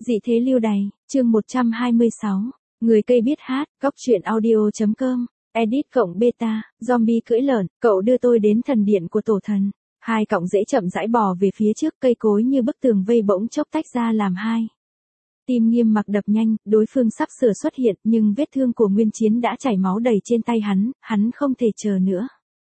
Dị thế lưu đày, chương 126. Người cây biết hát, góc truyện audio.com, edit cộng beta, zombie cưỡi lợn, cậu đưa tôi đến thần điện của tổ thần. Hai cọng rễ chậm rãi bò về phía trước, cây cối như bức tường vây bỗng chốc tách ra làm hai. Tim Nghiêm Mặc đập nhanh, đối phương sắp sửa xuất hiện, nhưng vết thương của Nguyên Chiến đã chảy máu đầy trên tay hắn không thể chờ nữa.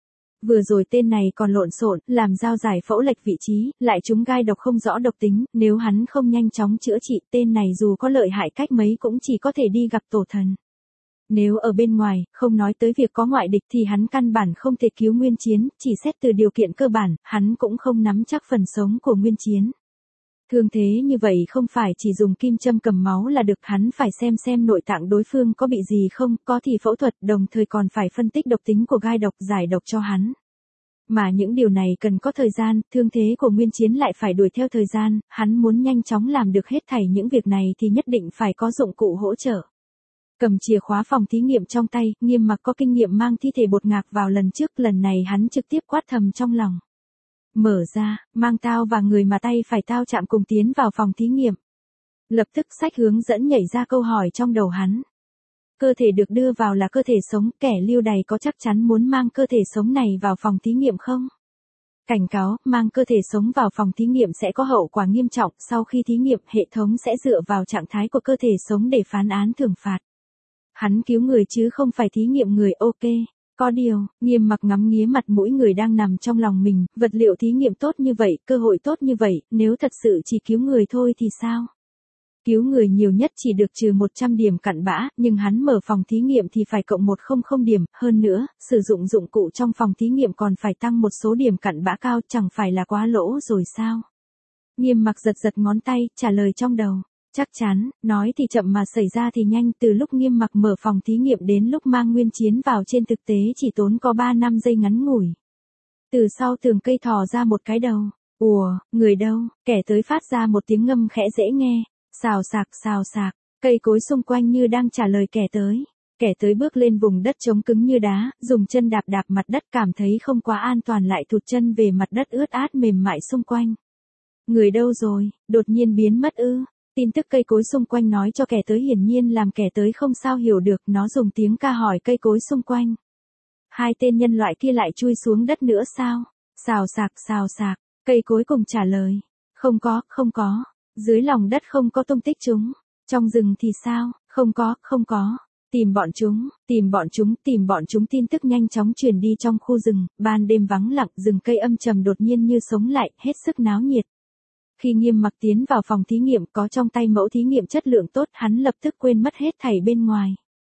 Vừa rồi tên này còn lộn xộn, làm dao giải phẫu lệch vị trí, lại trúng gai độc không rõ độc tính, nếu hắn không nhanh chóng chữa trị, tên này dù có lợi hại cách mấy cũng chỉ có thể đi gặp tổ thần. Nếu ở bên ngoài, không nói tới việc có ngoại địch thì hắn căn bản không thể cứu Nguyên Chiến, chỉ xét từ điều kiện cơ bản, hắn cũng không nắm chắc phần sống của Nguyên Chiến. Thương thế như vậy không phải chỉ dùng kim châm cầm máu là được, hắn phải xem nội tạng đối phương có bị gì không, có thì phẫu thuật, đồng thời còn phải phân tích độc tính của gai độc, giải độc cho hắn. Mà những điều này cần có thời gian, thương thế của Nguyên Chiến lại phải đuổi theo thời gian, hắn muốn nhanh chóng làm được hết thảy những việc này thì nhất định phải có dụng cụ hỗ trợ. Cầm chìa khóa phòng thí nghiệm trong tay, Nghiêm Mặc có kinh nghiệm mang thi thể bột ngạc vào lần trước, lần này hắn trực tiếp quát thầm trong lòng. Mở ra, mang tao và người mà tay phải tao chạm cùng tiến vào phòng thí nghiệm. Lập tức sách hướng dẫn nhảy ra câu hỏi trong đầu hắn. Cơ thể được đưa vào là cơ thể sống, kẻ lưu đày có chắc chắn muốn mang cơ thể sống này vào phòng thí nghiệm không? Cảnh cáo, mang cơ thể sống vào phòng thí nghiệm sẽ có hậu quả nghiêm trọng, sau khi thí nghiệm, hệ thống sẽ dựa vào trạng thái của cơ thể sống để phán án thưởng phạt. Hắn cứu người chứ không phải thí nghiệm người, ok. Có điều, Nghiêm Mặc ngắm nghía mặt mũi người đang nằm trong lòng mình, vật liệu thí nghiệm tốt như vậy, cơ hội tốt như vậy, nếu thật sự chỉ cứu người thôi thì sao? Cứu người nhiều nhất chỉ được trừ 100 điểm cặn bã, nhưng hắn mở phòng thí nghiệm thì phải cộng 100 điểm, hơn nữa, sử dụng dụng cụ trong phòng thí nghiệm còn phải tăng một số điểm cặn bã cao, chẳng phải là quá lỗ rồi sao? Nghiêm Mặc giật ngón tay, trả lời trong đầu. Chắc chắn, nói thì chậm mà xảy ra thì nhanh, từ lúc Nghiêm Mặc mở phòng thí nghiệm đến lúc mang Nguyên Chiến vào trên thực tế chỉ tốn có 3-5 giây ngắn ngủi. Từ sau tường cây thò ra một cái đầu. Ùa, người đâu? Kẻ tới phát ra một tiếng ngâm khẽ dễ nghe. Xào xạc, cây cối xung quanh như đang trả lời kẻ tới. Kẻ tới bước lên vùng đất trống cứng như đá, dùng chân đạp mặt đất, cảm thấy không quá an toàn lại thụt chân về mặt đất ướt át mềm mại xung quanh. Người đâu rồi? Đột nhiên biến mất ư? Tin tức cây cối xung quanh nói cho kẻ tới, hiển nhiên làm kẻ tới không sao hiểu được, nó dùng tiếng ca hỏi cây cối xung quanh. Hai tên nhân loại kia lại chui xuống đất nữa sao? Xào xạc, cây cối cùng trả lời. Không có, dưới lòng đất không có tung tích chúng. Trong rừng thì sao? Không có. Tìm bọn chúng, tin tức nhanh chóng truyền đi trong khu rừng, ban đêm vắng lặng, rừng cây âm trầm đột nhiên như sống lại, hết sức náo nhiệt. Khi Nghiêm Mặc tiến vào phòng thí nghiệm có trong tay mẫu thí nghiệm chất lượng tốt, hắn lập tức quên mất hết thảy bên ngoài.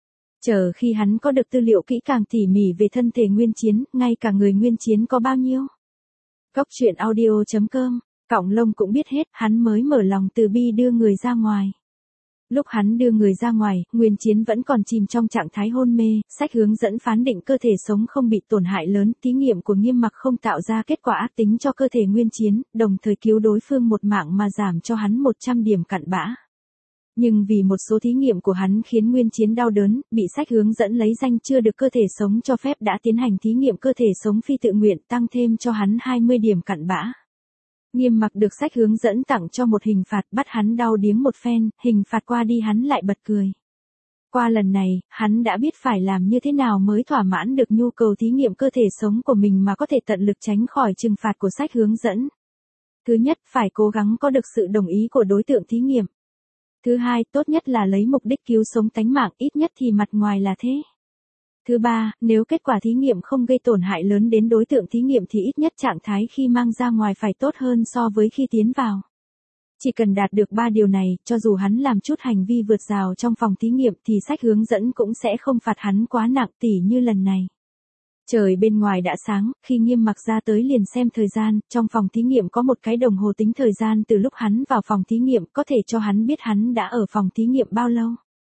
Chờ khi hắn có được tư liệu kỹ càng tỉ mỉ về thân thể Nguyên Chiến, ngay cả người Nguyên Chiến có bao nhiêu. Góc truyện audio.com, Cọng Lông cũng biết hết, hắn mới mở lòng từ bi đưa người ra ngoài. Lúc hắn đưa người ra ngoài, Nguyên Chiến vẫn còn chìm trong trạng thái hôn mê, sách hướng dẫn phán định cơ thể sống không bị tổn hại lớn, thí nghiệm của Nghiêm Mặc không tạo ra kết quả ác tính cho cơ thể Nguyên Chiến, đồng thời cứu đối phương một mạng mà giảm cho hắn 100 điểm cặn bã. Nhưng vì một số thí nghiệm của hắn khiến Nguyên Chiến đau đớn, bị sách hướng dẫn lấy danh chưa được cơ thể sống cho phép đã tiến hành thí nghiệm cơ thể sống phi tự nguyện, tăng thêm cho hắn 20 điểm cặn bã. Nghiêm Mặc được sách hướng dẫn tặng cho một hình phạt, bắt hắn đau điếng một phen, hình phạt qua đi hắn lại bật cười. Qua lần này, hắn đã biết phải làm như thế nào mới thỏa mãn được nhu cầu thí nghiệm cơ thể sống của mình mà có thể tận lực tránh khỏi trừng phạt của sách hướng dẫn. Thứ nhất, phải cố gắng có được sự đồng ý của đối tượng thí nghiệm. Thứ hai, tốt nhất là lấy mục đích cứu sống tánh mạng, ít nhất thì mặt ngoài là thế. Thứ ba, nếu kết quả thí nghiệm không gây tổn hại lớn đến đối tượng thí nghiệm thì ít nhất trạng thái khi mang ra ngoài phải tốt hơn so với khi tiến vào. Chỉ cần đạt được 3 điều này, cho dù hắn làm chút hành vi vượt rào trong phòng thí nghiệm thì sách hướng dẫn cũng sẽ không phạt hắn quá nặng, tỉ như lần này. Trời bên ngoài đã sáng, khi Nghiêm Mặc ra tới liền xem thời gian, trong phòng thí nghiệm có một cái đồng hồ tính thời gian từ lúc hắn vào phòng thí nghiệm, có thể cho hắn biết hắn đã ở phòng thí nghiệm bao lâu.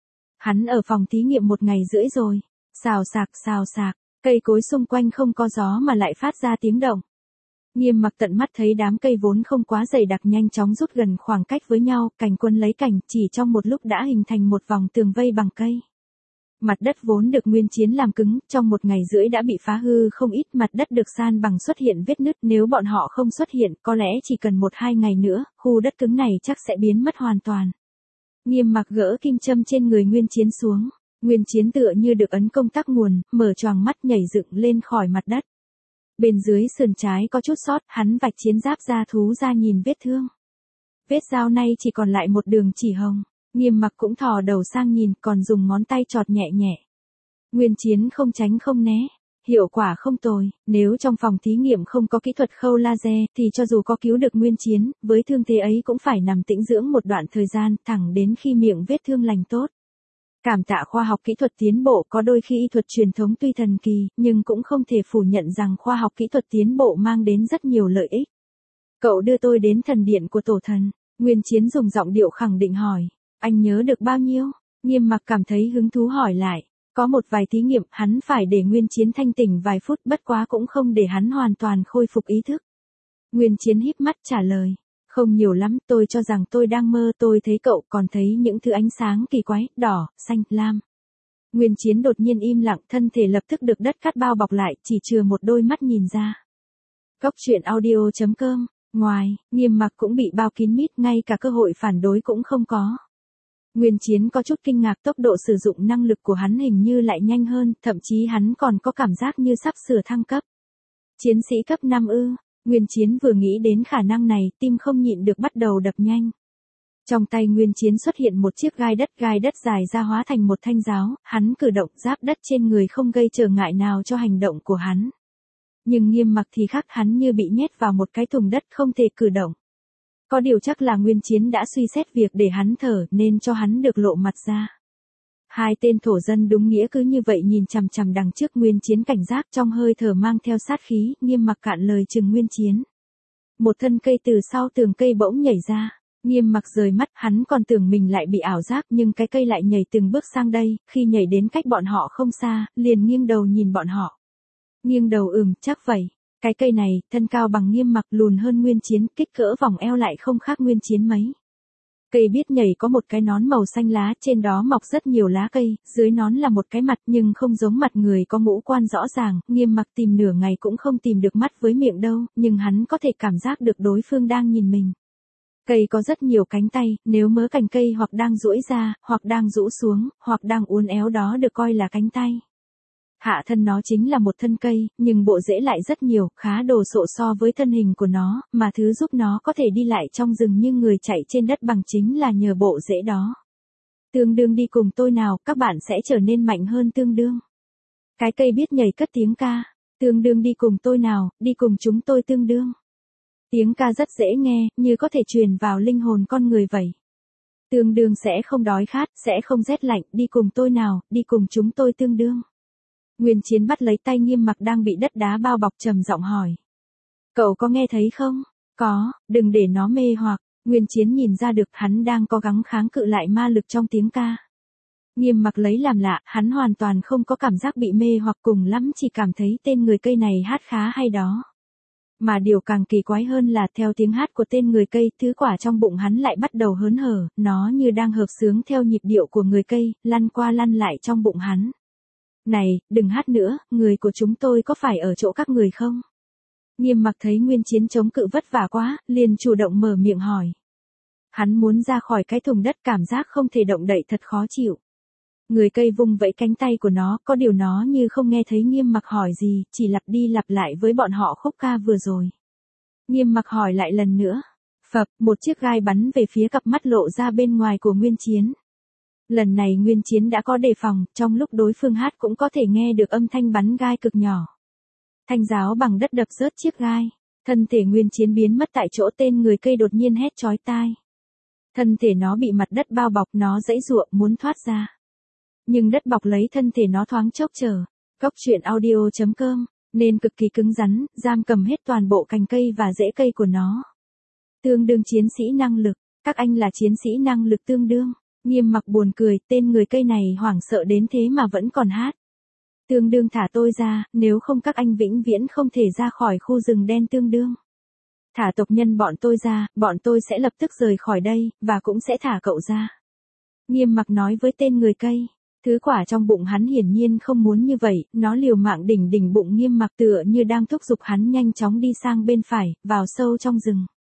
Hắn ở phòng thí nghiệm 1 ngày rưỡi rồi. Xào xạc, cây cối xung quanh không có gió mà lại phát ra tiếng động. Nghiêm Mặc tận mắt thấy đám cây vốn không quá dày đặc nhanh chóng rút gần khoảng cách với nhau, cành quân lấy cành, chỉ trong một lúc đã hình thành một vòng tường vây bằng cây. Mặt đất vốn được Nguyên Chiến làm cứng, trong 1 ngày rưỡi đã bị phá hư không ít, mặt đất được san bằng xuất hiện vết nứt, nếu bọn họ không xuất hiện, có lẽ chỉ cần 1-2 ngày nữa, khu đất cứng này chắc sẽ biến mất hoàn toàn. Nghiêm Mặc gỡ kim châm trên người Nguyên Chiến xuống. Nguyên Chiến tựa như được ấn công tắc nguồn, mở choàng mắt nhảy dựng lên khỏi mặt đất. Bên dưới sườn trái có chút sót, hắn vạch chiến giáp da thú ra nhìn vết thương. Vết dao nay chỉ còn lại một đường chỉ hồng. Nghiêm Mặc cũng thò đầu sang nhìn, còn dùng ngón tay chọt nhẹ nhẹ. Nguyên Chiến không tránh không né. Hiệu quả không tồi, nếu trong phòng thí nghiệm không có kỹ thuật khâu laser thì cho dù có cứu được Nguyên Chiến, với thương thế ấy cũng phải nằm tĩnh dưỡng một đoạn thời gian, thẳng đến khi miệng vết thương lành tốt. Cảm tạ khoa học kỹ thuật tiến bộ, có đôi khi y thuật truyền thống tuy thần kỳ, nhưng cũng không thể phủ nhận rằng khoa học kỹ thuật tiến bộ mang đến rất nhiều lợi ích. Cậu đưa tôi đến thần điện của tổ thần. Nguyên Chiến dùng giọng điệu khẳng định hỏi. Anh nhớ được bao nhiêu? Nghiêm Mặc cảm thấy hứng thú hỏi lại. Có một vài thí nghiệm, hắn phải để Nguyên Chiến thanh tỉnh vài phút, bất quá cũng không để hắn hoàn toàn khôi phục ý thức. Nguyên Chiến híp mắt trả lời. Không nhiều lắm, tôi cho rằng tôi đang mơ, tôi thấy cậu còn thấy những thứ ánh sáng kỳ quái, đỏ, xanh, lam. Nguyên Chiến đột nhiên im lặng, thân thể lập tức được đất cát bao bọc lại, chỉ chừa một đôi mắt nhìn ra. Góc truyện audio.com. Ngoài, Nghiêm Mặc cũng bị bao kín mít, ngay cả cơ hội phản đối cũng không có. Nguyên Chiến có chút kinh ngạc, tốc độ sử dụng năng lực của hắn hình như lại nhanh hơn, thậm chí hắn còn có cảm giác như sắp sửa thăng cấp. Chiến sĩ cấp 5 ư? Nguyên Chiến vừa nghĩ đến khả năng này, tim không nhịn được bắt đầu đập nhanh. Trong tay Nguyên Chiến xuất hiện một chiếc gai đất dài ra hóa thành một thanh giáo, hắn cử động, giáp đất trên người không gây trở ngại nào cho hành động của hắn. Nhưng Nghiêm Mặc thì khác, hắn như bị nhét vào một cái thùng đất không thể cử động. Có điều chắc là Nguyên Chiến đã suy xét việc để hắn thở nên cho hắn được lộ mặt ra. Hai tên thổ dân đúng nghĩa cứ như vậy nhìn chằm chằm đằng trước. Nguyên Chiến cảnh giác, trong hơi thở mang theo sát khí. Nghiêm Mặc cạn lời chừng Nguyên Chiến. Một thân cây từ sau tường cây bỗng nhảy ra. Nghiêm Mặc rời mắt, hắn còn tưởng mình lại bị ảo giác, nhưng cái cây lại nhảy từng bước sang đây, khi nhảy đến cách bọn họ không xa, liền nghiêng đầu nhìn bọn họ. Nghiêng đầu chắc vậy. Cái cây này, thân cao bằng Nghiêm Mặc, lùn hơn Nguyên Chiến, kích cỡ vòng eo lại không khác Nguyên Chiến mấy. Cây biết nhảy có một cái nón màu xanh lá, trên đó mọc rất nhiều lá cây, dưới nón là một cái mặt nhưng không giống mặt người có ngũ quan rõ ràng. Nghiêm Mặc tìm nửa ngày cũng không tìm được mắt với miệng đâu, nhưng hắn có thể cảm giác được đối phương đang nhìn mình. Cây có rất nhiều cánh tay, nếu mớ cành cây hoặc đang duỗi ra, hoặc đang rũ xuống, hoặc đang uốn éo đó được coi là cánh tay. Hạ thân nó chính là một thân cây, nhưng bộ rễ lại rất nhiều, khá đồ sộ so với thân hình của nó, mà thứ giúp nó có thể đi lại trong rừng như người chạy trên đất bằng chính là nhờ bộ rễ đó. Tương đương đi cùng tôi nào, các bạn sẽ trở nên mạnh hơn tương đương. Cái cây biết nhảy cất tiếng ca. Tương đương đi cùng tôi nào, đi cùng chúng tôi tương đương. Tiếng ca rất dễ nghe, như có thể truyền vào linh hồn con người vậy. Tương đương sẽ không đói khát, sẽ không rét lạnh, đi cùng tôi nào, đi cùng chúng tôi tương đương. Nguyên Chiến bắt lấy tay Nghiêm Mặc đang bị đất đá bao bọc, trầm giọng hỏi. Cậu có nghe thấy không? Có, đừng để nó mê hoặc. Nguyên Chiến nhìn ra được hắn đang cố gắng kháng cự lại ma lực trong tiếng ca. Nghiêm Mặc lấy làm lạ, hắn hoàn toàn không có cảm giác bị mê hoặc, cùng lắm chỉ cảm thấy tên người cây này hát khá hay đó. Mà điều càng kỳ quái hơn là theo tiếng hát của tên người cây, thứ quả trong bụng hắn lại bắt đầu hớn hở, nó như đang hợp xướng theo nhịp điệu của người cây, lăn qua lăn lại trong bụng hắn. Này, đừng hát nữa, người của chúng tôi có phải ở chỗ các người không? Nghiêm Mặc thấy Nguyên Chiến chống cự vất vả quá, liền chủ động mở miệng hỏi. Hắn muốn ra khỏi cái thùng đất, cảm giác không thể động đậy thật khó chịu. Người cây vung vẫy cánh tay của nó, có điều nó như không nghe thấy Nghiêm Mặc hỏi gì, chỉ lặp đi lặp lại với bọn họ khúc ca vừa rồi. Nghiêm Mặc hỏi lại lần nữa. Phập, một chiếc gai bắn về phía cặp mắt lộ ra bên ngoài của Nguyên Chiến. Lần này Nguyên Chiến đã có đề phòng, trong lúc đối phương hát cũng có thể nghe được âm thanh bắn gai cực nhỏ. Thanh giáo bằng đất đập rớt chiếc gai. Thân thể Nguyên Chiến biến mất tại chỗ, tên người cây đột nhiên hét chói tai. Thân thể nó bị mặt đất bao bọc, nó giãy giụa muốn thoát ra. Nhưng đất bọc lấy thân thể nó thoáng chốc chờ. Góc truyện audio.com, nên cực kỳ cứng rắn, giam cầm hết toàn bộ cành cây và rễ cây của nó. Tương đương chiến sĩ năng lực, các anh là chiến sĩ năng lực tương đương. Nghiêm Mặc buồn cười, tên người cây này hoảng sợ đến thế mà vẫn còn hát. Tương đương thả tôi ra, nếu không các anh vĩnh viễn không thể ra khỏi khu rừng đen tương đương. Thả tộc nhân bọn tôi ra, bọn tôi sẽ lập tức rời khỏi đây, và cũng sẽ thả cậu ra. Nghiêm Mặc nói với tên người cây. Thứ quả trong bụng hắn hiển nhiên không muốn như vậy, nó liều mạng đỉnh bụng Nghiêm Mặc, tựa như đang thúc giục hắn nhanh chóng đi sang bên phải, vào sâu trong rừng.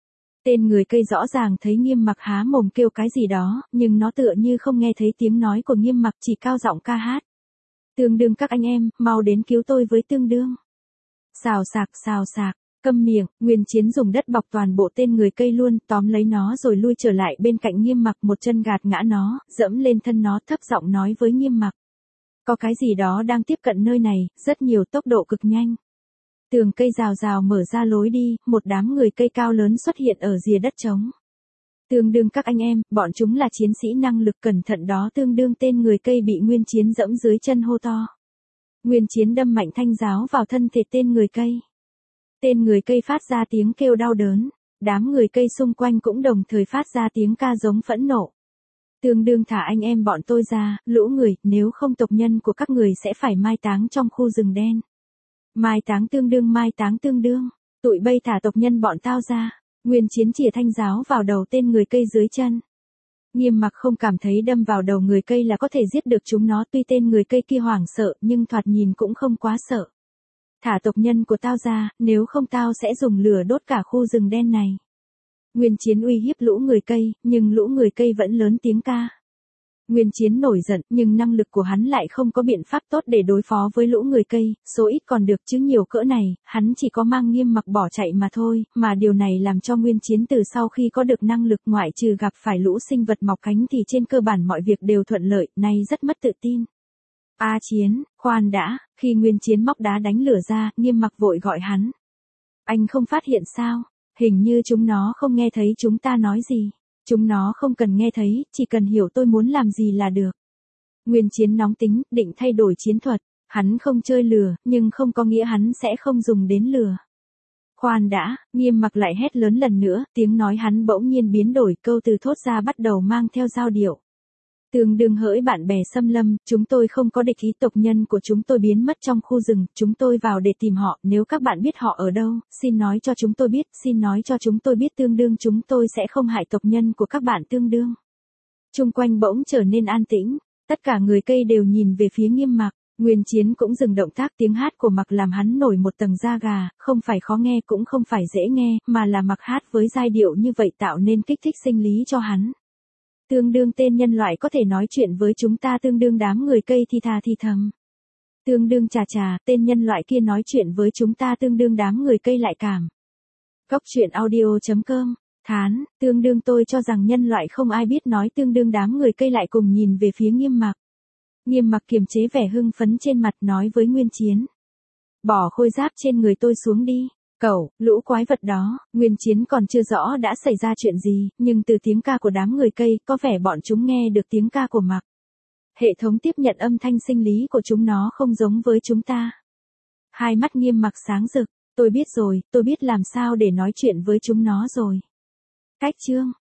Tên người cây rõ ràng thấy Nghiêm Mặc há mồm kêu cái gì đó, nhưng nó tựa như không nghe thấy tiếng nói của Nghiêm Mặc, chỉ cao giọng ca hát. Tương đương các anh em, mau đến cứu tôi với tương đương. Xào xạc, câm miệng, Nguyên Chiến dùng đất bọc toàn bộ tên người cây luôn, tóm lấy nó rồi lui trở lại bên cạnh Nghiêm Mặc, một chân gạt ngã nó, dẫm lên thân nó, thấp giọng nói với Nghiêm Mặc. Có cái gì đó đang tiếp cận nơi này, rất nhiều, tốc độ cực nhanh. Tường cây rào rào mở ra lối đi, một đám người cây cao lớn xuất hiện ở rìa đất trống. Tương đương các anh em, bọn chúng là chiến sĩ năng lực, cẩn thận đó. Tương đương tên người cây bị Nguyên Chiến dẫm dưới chân hô to. Nguyên Chiến đâm mạnh thanh giáo vào thân thể tên người cây. Tên người cây phát ra tiếng kêu đau đớn, đám người cây xung quanh cũng đồng thời phát ra tiếng ca giống phẫn nộ. Tương đương thả anh em bọn tôi ra, lũ người, nếu không tộc nhân của các người sẽ phải mai táng trong khu rừng đen. Mai táng tương đương, tụi bây thả tộc nhân bọn tao ra. Nguyên Chiến chìa thanh giáo vào đầu tên người cây dưới chân. Nghiêm Mặc không cảm thấy đâm vào đầu người cây là có thể giết được chúng nó, tuy tên người cây kia hoảng sợ nhưng thoạt nhìn cũng không quá sợ. Thả tộc nhân của tao ra, nếu không tao sẽ dùng lửa đốt cả khu rừng đen này. Nguyên Chiến uy hiếp lũ người cây, nhưng lũ người cây vẫn lớn tiếng ca. Nguyên Chiến nổi giận, nhưng năng lực của hắn lại không có biện pháp tốt để đối phó với lũ người cây, số ít còn được chứ nhiều cỡ này, hắn chỉ có mang Nghiêm Mặc bỏ chạy mà thôi, mà điều này làm cho Nguyên Chiến từ sau khi có được năng lực ngoại trừ gặp phải lũ sinh vật mọc cánh thì trên cơ bản mọi việc đều thuận lợi, nay rất mất tự tin. Chiến, khoan đã, khi Nguyên Chiến móc đá đánh lửa ra, Nghiêm Mặc vội gọi hắn. Anh không phát hiện sao? Hình như chúng nó không nghe thấy chúng ta nói gì. Chúng nó không cần nghe thấy, chỉ cần hiểu tôi muốn làm gì là được. Nguyên Chiến nóng tính, định thay đổi chiến thuật. Hắn không chơi lừa, nhưng không có nghĩa hắn sẽ không dùng đến lừa. Khoan đã, Nghiêm Mặc lại hét lớn lần nữa, tiếng nói hắn bỗng nhiên biến đổi, câu từ thốt ra bắt đầu mang theo dao điệu. Tương đương hỡi bạn bè xâm lâm, chúng tôi không có địch ý, tộc nhân của chúng tôi biến mất trong khu rừng, chúng tôi vào để tìm họ, nếu các bạn biết họ ở đâu, xin nói cho chúng tôi biết, xin nói cho chúng tôi biết, tương đương chúng tôi sẽ không hại tộc nhân của các bạn. Tương đương. Chung quanh bỗng trở nên an tĩnh, tất cả người cây đều nhìn về phía Nghiêm Mặc, Nguyên Chiến cũng dừng động tác, tiếng hát của Mặc làm hắn nổi một tầng da gà, không phải khó nghe cũng không phải dễ nghe, mà là Mặc hát với giai điệu như vậy tạo nên kích thích sinh lý cho hắn. Tương đương tên nhân loại có thể nói chuyện với chúng ta, tương đương đám người cây thì thà thì thầm. Tương đương chà, tên nhân loại kia nói chuyện với chúng ta, tương đương đám người cây lại cảm. Cóc truyện audio.com, thán, tương đương tôi cho rằng nhân loại không ai biết nói, tương đương đám người cây lại cùng nhìn về phía Nghiêm Mặc. Nghiêm Mặc kiềm chế vẻ hưng phấn trên mặt nói với Nguyên Chiến. Bỏ khôi giáp trên người tôi xuống đi. Cẩu, lũ quái vật đó. Nguyên Chiến còn chưa rõ đã xảy ra chuyện gì, nhưng từ tiếng ca của đám người cây, có vẻ bọn chúng nghe được tiếng ca của Mặc. Hệ thống tiếp nhận âm thanh sinh lý của chúng nó không giống với chúng ta. Hai mắt Nghiêm Mặc sáng rực, tôi biết rồi, tôi biết làm sao để nói chuyện với chúng nó rồi. Cách chương